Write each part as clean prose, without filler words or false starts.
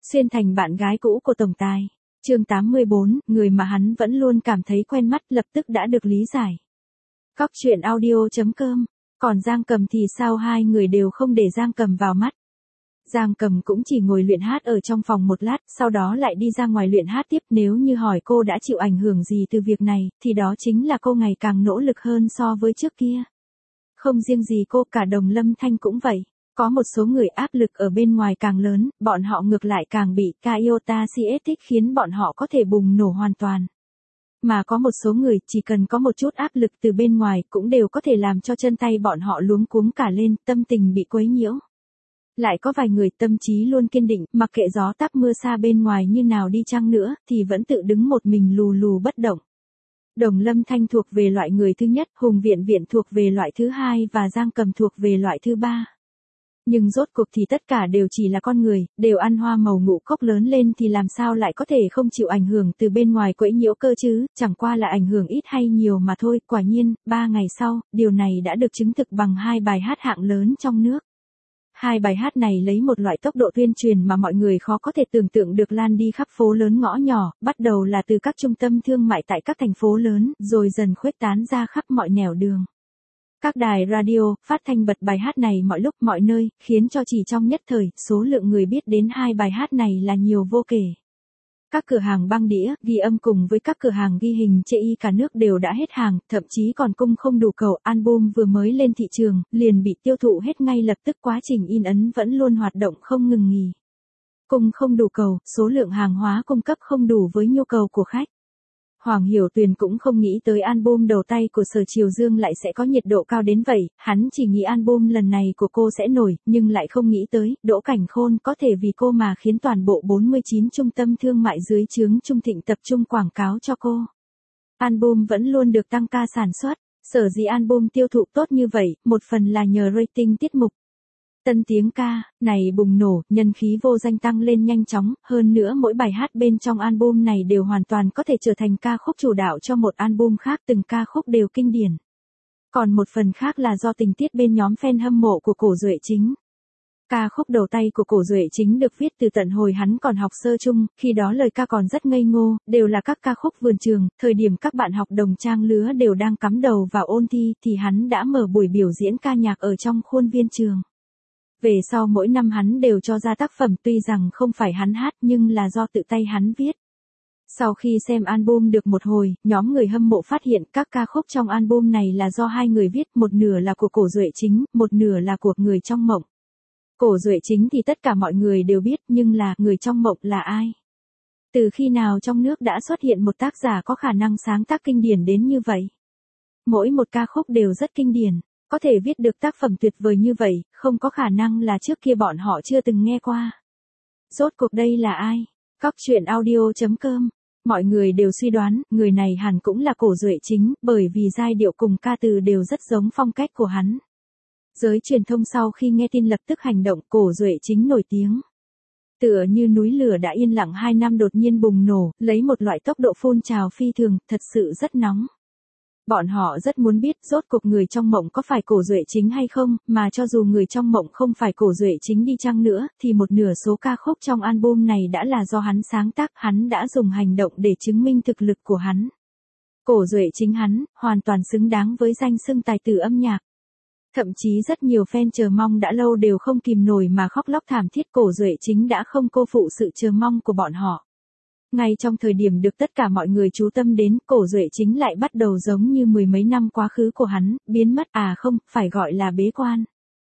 Xuyên thành bạn gái cũ của tổng tài. Chương 84, người mà hắn vẫn luôn cảm thấy quen mắt lập tức đã được lý giải. Cóc truyện audio.com. Còn Giang Cầm thì sao, hai người đều không để Giang Cầm vào mắt. Giang Cầm cũng chỉ ngồi luyện hát ở trong phòng một lát, sau đó lại đi ra ngoài luyện hát tiếp. Nếu như hỏi cô đã chịu ảnh hưởng gì từ việc này, thì đó chính là cô ngày càng nỗ lực hơn so với trước kia. Không riêng gì cô, cả Đồng Lâm Thanh cũng vậy. Có một số người áp lực ở bên ngoài càng lớn, bọn họ ngược lại càng bị Iota CS thích, khiến bọn họ có thể bùng nổ hoàn toàn. Mà có một số người chỉ cần có một chút áp lực từ bên ngoài cũng đều có thể làm cho chân tay bọn họ luống cuống cả lên, tâm tình bị quấy nhiễu. Lại có vài người tâm trí luôn kiên định, mặc kệ gió táp mưa xa bên ngoài như nào đi chăng nữa, thì vẫn tự đứng một mình lù lù bất động. Đồng Lâm Thanh thuộc về loại người thứ nhất, Hùng Viện Viện thuộc về loại thứ hai và Giang Cầm thuộc về loại thứ ba. Nhưng rốt cuộc thì tất cả đều chỉ là con người, đều ăn hoa màu ngũ cốc lớn lên thì làm sao lại có thể không chịu ảnh hưởng từ bên ngoài quấy nhiễu cơ chứ, chẳng qua là ảnh hưởng ít hay nhiều mà thôi. Quả nhiên, 3 ngày sau, điều này đã được chứng thực bằng 2 bài hát hạng lớn trong nước. 2 bài hát này lấy một loại tốc độ tuyên truyền mà mọi người khó có thể tưởng tượng được lan đi khắp phố lớn ngõ nhỏ, bắt đầu là từ các trung tâm thương mại tại các thành phố lớn, rồi dần khuếch tán ra khắp mọi nẻo đường. Các đài radio, phát thanh bật bài hát này mọi lúc mọi nơi, khiến cho chỉ trong nhất thời, số lượng người biết đến 2 bài hát này là nhiều vô kể. Các cửa hàng băng đĩa, ghi âm cùng với các cửa hàng ghi hình chê y cả nước đều đã hết hàng, thậm chí còn cung không đủ cầu. Album vừa mới lên thị trường, liền bị tiêu thụ hết ngay lập tức, quá trình in ấn vẫn luôn hoạt động không ngừng nghỉ. Cung không đủ cầu, số lượng hàng hóa cung cấp không đủ với nhu cầu của khách. Hoàng Hiểu Tuyền cũng không nghĩ tới album đầu tay của Sở Triều Dương lại sẽ có nhiệt độ cao đến vậy, hắn chỉ nghĩ album lần này của cô sẽ nổi, nhưng lại không nghĩ tới, Đỗ Cảnh Khôn có thể vì cô mà khiến toàn bộ 49 trung tâm thương mại dưới trướng Trung Thịnh tập trung quảng cáo cho cô. Album vẫn luôn được tăng ca sản xuất, sở dĩ album tiêu thụ tốt như vậy, một phần là nhờ rating tiết mục. Tân tiếng ca này bùng nổ, nhân khí vô danh tăng lên nhanh chóng, hơn nữa mỗi bài hát bên trong album này đều hoàn toàn có thể trở thành ca khúc chủ đạo cho một album khác, từng ca khúc đều kinh điển. Còn một phần khác là do tình tiết bên nhóm fan hâm mộ của Cổ Duệ Chính. Ca khúc đầu tay của Cổ Duệ Chính được viết từ tận hồi hắn còn học sơ chung, khi đó lời ca còn rất ngây ngô, đều là các ca khúc vườn trường, thời điểm các bạn học đồng trang lứa đều đang cắm đầu vào ôn thi thì hắn đã mở buổi biểu diễn ca nhạc ở trong khuôn viên trường. Về sau mỗi năm hắn đều cho ra tác phẩm, tuy rằng không phải hắn hát nhưng là do tự tay hắn viết. Sau khi xem album được một hồi, nhóm người hâm mộ phát hiện các ca khúc trong album này là do 2 người viết, một nửa là của Cổ Duệ Chính, một nửa là của Người Trong Mộng. Cổ Duệ Chính thì tất cả mọi người đều biết, nhưng là Người Trong Mộng là ai? Từ khi nào trong nước đã xuất hiện một tác giả có khả năng sáng tác kinh điển đến như vậy? Mỗi một ca khúc đều rất kinh điển. Có thể viết được tác phẩm tuyệt vời như vậy, không có khả năng là trước kia bọn họ chưa từng nghe qua. Rốt cuộc đây là ai? Cóc truyện audio.com. Mọi người đều suy đoán, người này hẳn cũng là Cổ Duệ Chính, bởi vì giai điệu cùng ca từ đều rất giống phong cách của hắn. Giới truyền thông sau khi nghe tin lập tức hành động, Cổ Duệ Chính nổi tiếng. Tựa như núi lửa đã yên lặng 2 năm đột nhiên bùng nổ, lấy một loại tốc độ phun trào phi thường, thật sự rất nóng. Bọn họ rất muốn biết rốt cuộc Người Trong Mộng có phải Cổ Duệ Chính hay không, mà cho dù Người Trong Mộng không phải Cổ Duệ Chính đi chăng nữa, thì một nửa số ca khúc trong album này đã là do hắn sáng tác, hắn đã dùng hành động để chứng minh thực lực của hắn. Cổ Duệ Chính hắn, hoàn toàn xứng đáng với danh xưng tài tử âm nhạc. Thậm chí rất nhiều fan chờ mong đã lâu đều không kìm nổi mà khóc lóc thảm thiết, Cổ Duệ Chính đã không cô phụ sự chờ mong của bọn họ. Ngay trong thời điểm được tất cả mọi người chú tâm đến, Cổ Duệ Chính lại bắt đầu giống như 10 mấy năm quá khứ của hắn, biến mất, không, phải gọi là bế quan.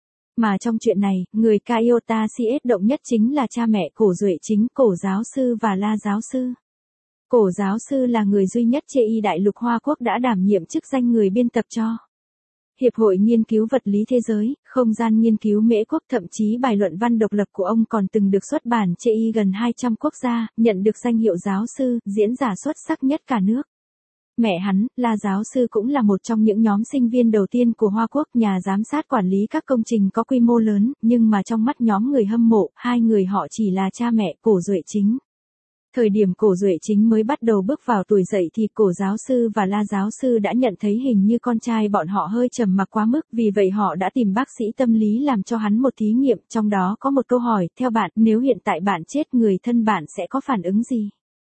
Mà trong chuyện này, người Iota CS động nhất chính là cha mẹ Cổ Duệ Chính, Cổ giáo sư và La giáo sư. Cổ giáo sư là người duy nhất chê y đại lục Hoa Quốc đã đảm nhiệm chức danh người biên tập cho Hiệp hội Nghiên cứu Vật lý Thế giới, Không gian Nghiên cứu Mễ Quốc, thậm chí bài luận văn độc lập của ông còn từng được xuất bản chê y gần 200 quốc gia, nhận được danh hiệu giáo sư, diễn giả xuất sắc nhất cả nước. Mẹ hắn, La giáo sư cũng là một trong những nhóm sinh viên đầu tiên của Hoa Quốc, nhà giám sát quản lý các công trình có quy mô lớn, nhưng mà trong mắt nhóm người hâm mộ, 2 người họ chỉ là cha mẹ Cổ Duệ Chính. Thời điểm Cổ Duệ Chính mới bắt đầu bước vào tuổi dậy thì Cổ giáo sư và La giáo sư đã nhận thấy hình như con trai bọn họ hơi trầm mặc quá mức, vì vậy họ đã tìm bác sĩ tâm lý làm cho hắn một thí nghiệm, trong đó có một câu hỏi, theo bạn, nếu hiện tại bạn chết người thân bạn sẽ có phản ứng gì?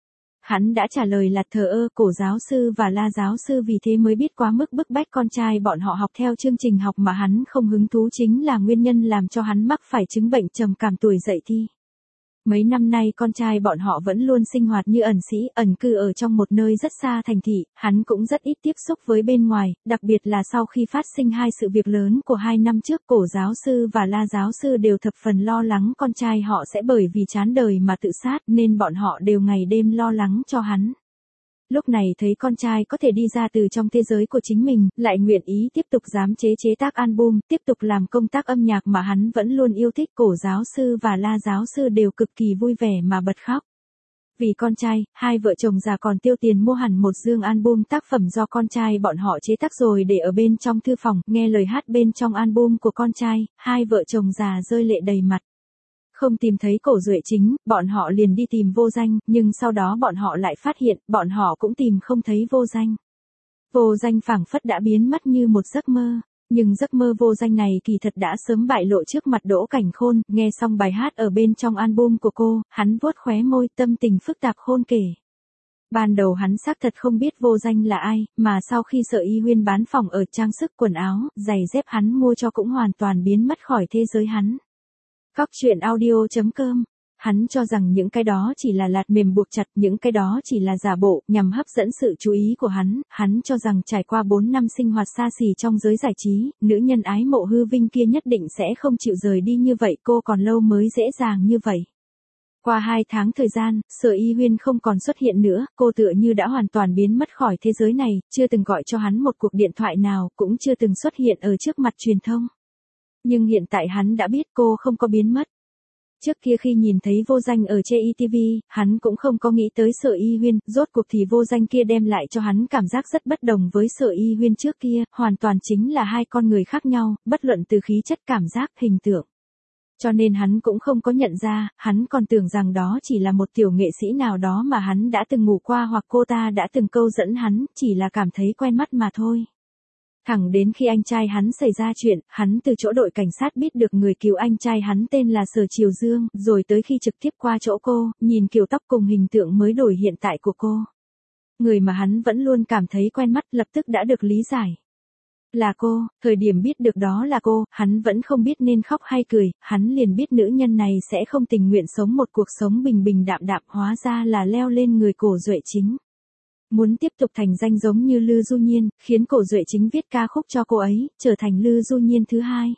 Hắn đã trả lời là thờ ơ. Cổ giáo sư và La giáo sư vì thế mới biết quá mức bức bách con trai bọn họ học theo chương trình học mà hắn không hứng thú chính là nguyên nhân làm cho hắn mắc phải chứng bệnh trầm cảm tuổi dậy thì. Mấy năm nay con trai bọn họ vẫn luôn sinh hoạt như ẩn sĩ, ẩn cư ở trong một nơi rất xa thành thị, hắn cũng rất ít tiếp xúc với bên ngoài, đặc biệt là sau khi phát sinh hai sự việc lớn của 2 năm trước, Cổ giáo sư và La giáo sư đều thập phần lo lắng con trai họ sẽ bởi vì chán đời mà tự sát, nên bọn họ đều ngày đêm lo lắng cho hắn. Lúc này thấy con trai có thể đi ra từ trong thế giới của chính mình, lại nguyện ý tiếp tục dám chế tác album, tiếp tục làm công tác âm nhạc mà hắn vẫn luôn yêu thích, Cổ giáo sư và La giáo sư đều cực kỳ vui vẻ mà bật khóc. Vì con trai, hai vợ chồng già còn tiêu tiền mua hẳn một dương album tác phẩm do con trai bọn họ chế tác rồi để ở bên trong thư phòng, nghe lời hát bên trong album của con trai, hai vợ chồng già rơi lệ đầy mặt. Không tìm thấy Cổ Duệ Chính, bọn họ liền đi tìm Vô Danh, nhưng sau đó bọn họ lại phát hiện, bọn họ cũng tìm không thấy Vô Danh. Vô Danh phảng phất đã biến mất như một giấc mơ, nhưng giấc mơ Vô Danh này kỳ thật đã sớm bại lộ trước mặt Đỗ Cảnh Khôn, nghe xong bài hát ở bên trong album của cô, hắn vuốt khóe môi, tâm tình phức tạp khôn kể. Ban đầu hắn xác thật không biết Vô Danh là ai, mà sau khi Sở Y Huyên bán phòng ở trang sức quần áo, giày dép hắn mua cho cũng hoàn toàn biến mất khỏi thế giới hắn. Góc truyện audio.com. Hắn cho rằng những cái đó chỉ là lạt mềm buộc chặt, những cái đó chỉ là giả bộ, nhằm hấp dẫn sự chú ý của hắn cho rằng trải qua 4 năm sinh hoạt xa xỉ trong giới giải trí, nữ nhân ái mộ hư vinh kia nhất định sẽ không chịu rời đi như vậy, cô còn lâu mới dễ dàng như vậy. Qua 2 tháng thời gian, Sở Y Huyên không còn xuất hiện nữa, cô tựa như đã hoàn toàn biến mất khỏi thế giới này, chưa từng gọi cho hắn một cuộc điện thoại nào, cũng chưa từng xuất hiện ở trước mặt truyền thông. Nhưng hiện tại hắn đã biết cô không có biến mất. Trước kia khi nhìn thấy Vô Danh ở trên ETV, hắn cũng không có nghĩ tới Sở Y Huyên, rốt cuộc thì Vô Danh kia đem lại cho hắn cảm giác rất bất đồng với Sở Y Huyên trước kia, hoàn toàn chính là hai con người khác nhau, bất luận từ khí chất, cảm giác, hình tượng. Cho nên hắn cũng không có nhận ra, hắn còn tưởng rằng đó chỉ là một tiểu nghệ sĩ nào đó mà hắn đã từng ngủ qua hoặc cô ta đã từng câu dẫn hắn, chỉ là cảm thấy quen mắt mà thôi. Thẳng đến khi anh trai hắn xảy ra chuyện, hắn từ chỗ đội cảnh sát biết được người cứu anh trai hắn tên là Sở Triều Dương, rồi tới khi trực tiếp qua chỗ cô, nhìn kiểu tóc cùng hình tượng mới đổi hiện tại của cô. Người mà hắn vẫn luôn cảm thấy quen mắt lập tức đã được lý giải. Là cô, thời điểm biết được đó là cô, hắn vẫn không biết nên khóc hay cười, hắn liền biết nữ nhân này sẽ không tình nguyện sống một cuộc sống bình bình đạm đạm, hóa ra là leo lên người Cổ Duệ Chính. Muốn tiếp tục thành danh giống như Lư Du Nhiên, khiến Cổ Duệ Chính viết ca khúc cho cô ấy, trở thành Lư Du Nhiên thứ hai.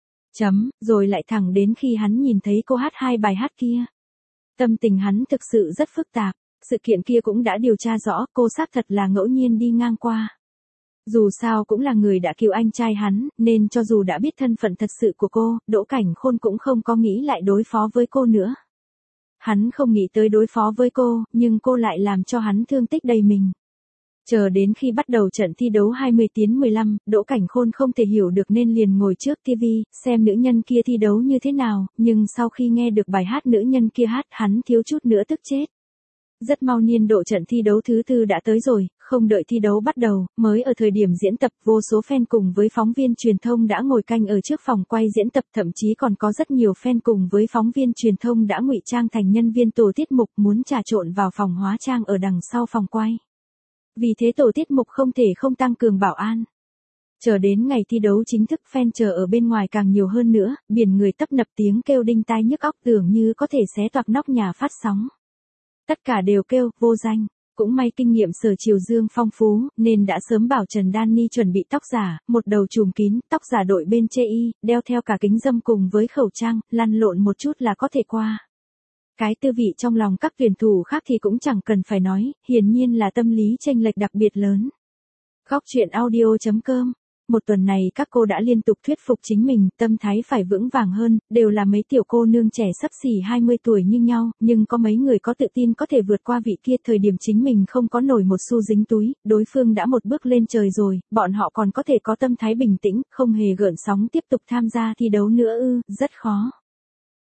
Rồi lại thẳng đến khi hắn nhìn thấy cô hát hai bài hát kia. Tâm tình hắn thực sự rất phức tạp, sự kiện kia cũng đã điều tra rõ, cô xác thật là ngẫu nhiên đi ngang qua. Dù sao cũng là người đã cứu anh trai hắn, nên cho dù đã biết thân phận thật sự của cô, Đỗ Cảnh Khôn cũng không có nghĩ lại đối phó với cô nữa. Hắn không nghĩ tới đối phó với cô, nhưng cô lại làm cho hắn thương tích đầy mình. Chờ đến khi bắt đầu trận thi đấu 20x15, Đỗ Cảnh Khôn không thể hiểu được nên liền ngồi trước TV, xem nữ nhân kia thi đấu như thế nào, nhưng sau khi nghe được bài hát nữ nhân kia hát, hắn thiếu chút nữa tức chết. Rất mau niên độ trận thi đấu thứ 4 đã tới rồi, không đợi thi đấu bắt đầu, mới ở thời điểm diễn tập, vô số fan cùng với phóng viên truyền thông đã ngồi canh ở trước phòng quay diễn tập, thậm chí còn có rất nhiều fan cùng với phóng viên truyền thông đã ngụy trang thành nhân viên tổ tiết mục muốn trà trộn vào phòng hóa trang ở đằng sau phòng quay. Vì thế tổ tiết mục không thể không tăng cường bảo an. Chờ đến ngày thi đấu chính thức, fan chờ ở bên ngoài càng nhiều hơn nữa, biển người tấp nập, tiếng kêu đinh tai nhức óc tưởng như có thể xé toạc nóc nhà phát sóng. Tất cả đều kêu, Vô Danh. Cũng may kinh nghiệm Sở Triều Dương phong phú, nên đã sớm bảo Trần Danny chuẩn bị tóc giả, một đầu trùm kín, tóc giả đội bên chê y, đeo theo cả kính râm cùng với khẩu trang, lăn lộn một chút là có thể qua. Cái tư vị trong lòng các tuyển thủ khác thì cũng chẳng cần phải nói, hiển nhiên là tâm lý chênh lệch đặc biệt lớn. Góc truyện audio.com. Một tuần này các cô đã liên tục thuyết phục chính mình, tâm thái phải vững vàng hơn, đều là mấy tiểu cô nương trẻ xấp xỉ 20 tuổi như nhau, nhưng có mấy người có tự tin có thể vượt qua vị kia, thời điểm chính mình không có nổi một xu dính túi, đối phương đã một bước lên trời rồi, bọn họ còn có thể có tâm thái bình tĩnh, không hề gợn sóng tiếp tục tham gia thi đấu nữa ư, rất khó.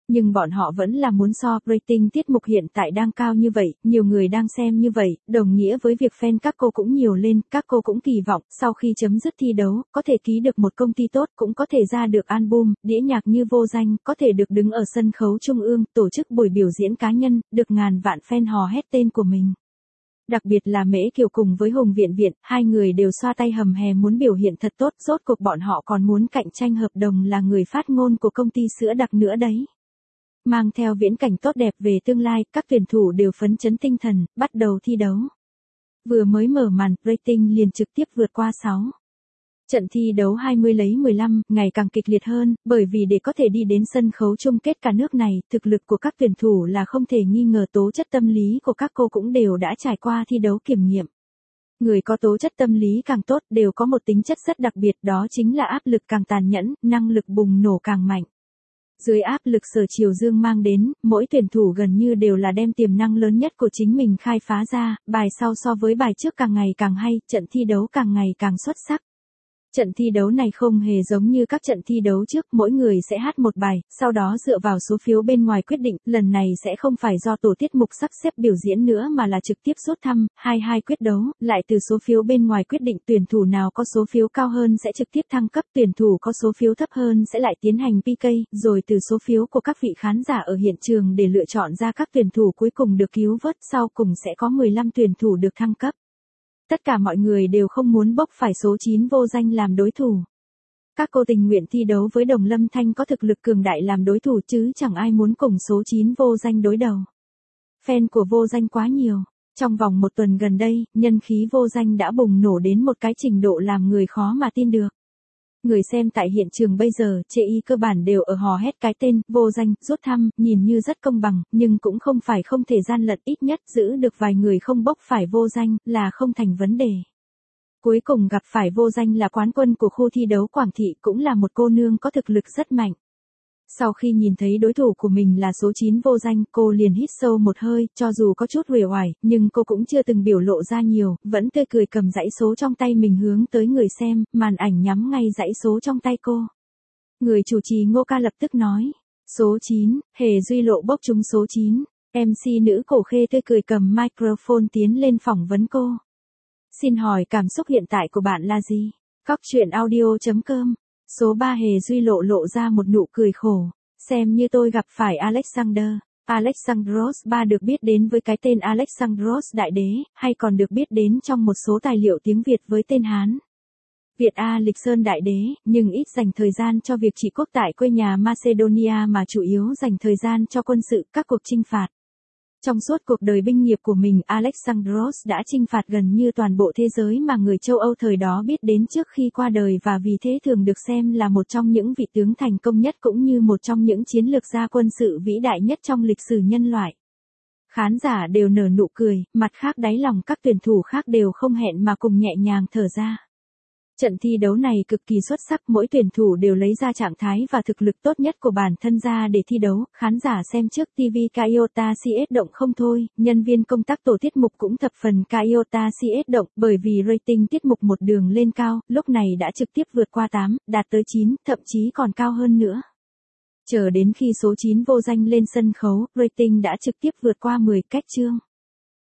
Nhưng bọn họ vẫn là muốn so, rating tiết mục hiện tại đang cao như vậy, nhiều người đang xem như vậy, đồng nghĩa với việc fan các cô cũng nhiều lên, các cô cũng kỳ vọng, sau khi chấm dứt thi đấu, có thể ký được một công ty tốt, cũng có thể ra được album, đĩa nhạc như Vô Danh, có thể được đứng ở sân khấu trung ương, tổ chức buổi biểu diễn cá nhân, được ngàn vạn fan hò hét tên của mình. Đặc biệt là Mễ Kiều cùng với Hùng Viện Viện, hai người đều xoa tay hầm hè muốn biểu hiện thật tốt, rốt cuộc bọn họ còn muốn cạnh tranh hợp đồng là người phát ngôn của công ty sữa đặc nữa đấy. Mang theo viễn cảnh tốt đẹp về tương lai, các tuyển thủ đều phấn chấn tinh thần, bắt đầu thi đấu. Vừa mới mở màn, rating liền trực tiếp vượt qua 6. Trận thi đấu 20 lấy 15, ngày càng kịch liệt hơn, bởi vì để có thể đi đến sân khấu chung kết cả nước này, thực lực của các tuyển thủ là không thể nghi ngờ, tố chất tâm lý của các cô cũng đều đã trải qua thi đấu kiểm nghiệm. Người có tố chất tâm lý càng tốt đều có một tính chất rất đặc biệt, đó chính là áp lực càng tàn nhẫn, năng lực bùng nổ càng mạnh. Dưới áp lực Sở Triều Dương mang đến, mỗi tuyển thủ gần như đều là đem tiềm năng lớn nhất của chính mình khai phá ra, bài sau so với bài trước càng ngày càng hay, trận thi đấu càng ngày càng xuất sắc. Trận thi đấu này không hề giống như các trận thi đấu trước, mỗi người sẽ hát một bài, sau đó dựa vào số phiếu bên ngoài quyết định, lần này sẽ không phải do tổ tiết mục sắp xếp biểu diễn nữa mà là trực tiếp rút thăm, 2-2 quyết đấu, lại từ số phiếu bên ngoài quyết định, tuyển thủ nào có số phiếu cao hơn sẽ trực tiếp thăng cấp, tuyển thủ có số phiếu thấp hơn sẽ lại tiến hành PK, rồi từ số phiếu của các vị khán giả ở hiện trường để lựa chọn ra các tuyển thủ cuối cùng được cứu vớt, sau cùng sẽ có 15 tuyển thủ được thăng cấp. Tất cả mọi người đều không muốn bốc phải số 9 Vô Danh làm đối thủ. Các cô tình nguyện thi đấu với Đồng Lâm Thanh có thực lực cường đại làm đối thủ chứ chẳng ai muốn cùng số 9 Vô Danh đối đầu. Fan của Vô Danh quá nhiều. Trong vòng một tuần gần đây, nhân khí Vô Danh đã bùng nổ đến một cái trình độ làm người khó mà tin được. Người xem tại hiện trường bây giờ, chê y cơ bản đều ở hò hét cái tên, Vô Danh, rút thăm, nhìn như rất công bằng, nhưng cũng không phải không thể gian lận, ít nhất giữ được vài người không bốc phải Vô Danh, là không thành vấn đề. Cuối cùng gặp phải Vô Danh là quán quân của khu thi đấu Quảng Thị, cũng là một cô nương có thực lực rất mạnh. Sau khi nhìn thấy đối thủ của mình là số 9 Vô Danh, cô liền hít sâu một hơi, cho dù có chút uể oải, nhưng cô cũng chưa từng biểu lộ ra nhiều, vẫn tươi cười cầm dãy số trong tay mình hướng tới người xem, màn ảnh nhắm ngay dãy số trong tay cô. Người chủ trì Ngô Ca lập tức nói, số 9, Hề Duy Lộ bốc trúng số 9, MC nữ Cổ Khê tươi cười cầm microphone tiến lên phỏng vấn cô. Xin hỏi cảm xúc hiện tại của bạn là gì? Cóc truyện audio.com. Số 3 Hề Duy Lộ lộ ra một nụ cười khổ, xem như tôi gặp phải Alexander. Alexandros III được biết đến với cái tên Alexandros Đại Đế, hay còn được biết đến trong một số tài liệu tiếng Việt với tên Hán Việt A Lịch Sơn Đại Đế, nhưng ít dành thời gian cho việc trị quốc tại quê nhà Macedonia mà chủ yếu dành thời gian cho quân sự, các cuộc chinh phạt. Trong suốt cuộc đời binh nghiệp của mình, Alexandros đã chinh phạt gần như toàn bộ thế giới mà người châu Âu thời đó biết đến trước khi qua đời, và vì thế thường được xem là một trong những vị tướng thành công nhất cũng như một trong những chiến lược gia quân sự vĩ đại nhất trong lịch sử nhân loại. Khán giả đều nở nụ cười, mặt khác đáy lòng các tuyển thủ khác đều không hẹn mà cùng nhẹ nhàng thở ra. Trận thi đấu này cực kỳ xuất sắc, mỗi tuyển thủ đều lấy ra trạng thái và thực lực tốt nhất của bản thân ra để thi đấu, khán giả xem trước TV Kaiota CS động không thôi, nhân viên công tác tổ tiết mục cũng thập phần Kaiota CS động, bởi vì rating tiết mục một đường lên cao, lúc này đã trực tiếp vượt qua 8, đạt tới 9, thậm chí còn cao hơn nữa. Chờ đến khi số 9 Vô Danh lên sân khấu, rating đã trực tiếp vượt qua 10, cách chương.